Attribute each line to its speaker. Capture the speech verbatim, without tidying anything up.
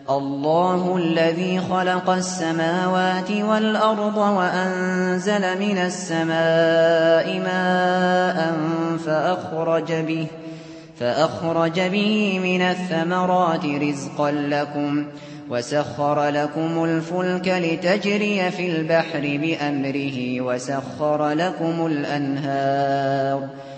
Speaker 1: الله الذي خلق السماوات والأرض وأنزل من السماء ماء فأخرج به فأخرج به من الثمرات رزقا لكم وسخر لكم الفلك لتجري في البحر بأمره وسخر لكم الأنهار